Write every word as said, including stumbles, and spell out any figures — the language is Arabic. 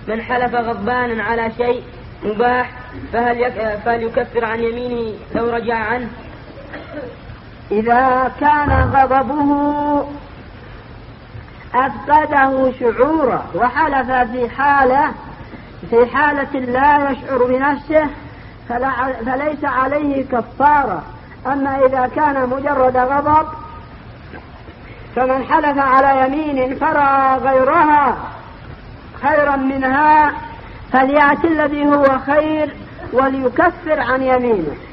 من حلف غضبانا على شيء مباح فهل, يك... فهل يكفر عن يمينه لو رجع عنه؟ إذا كان غضبه أفقده شعوره وحلف في حالة في حالة لا يشعر بنفسه فليس عليه كفارة. أما إذا كان مجرد غضب فمن حلف على يمين فرأى غيرها خيرا منها فليأتي الذي هو خير وليكفر عن يمينه.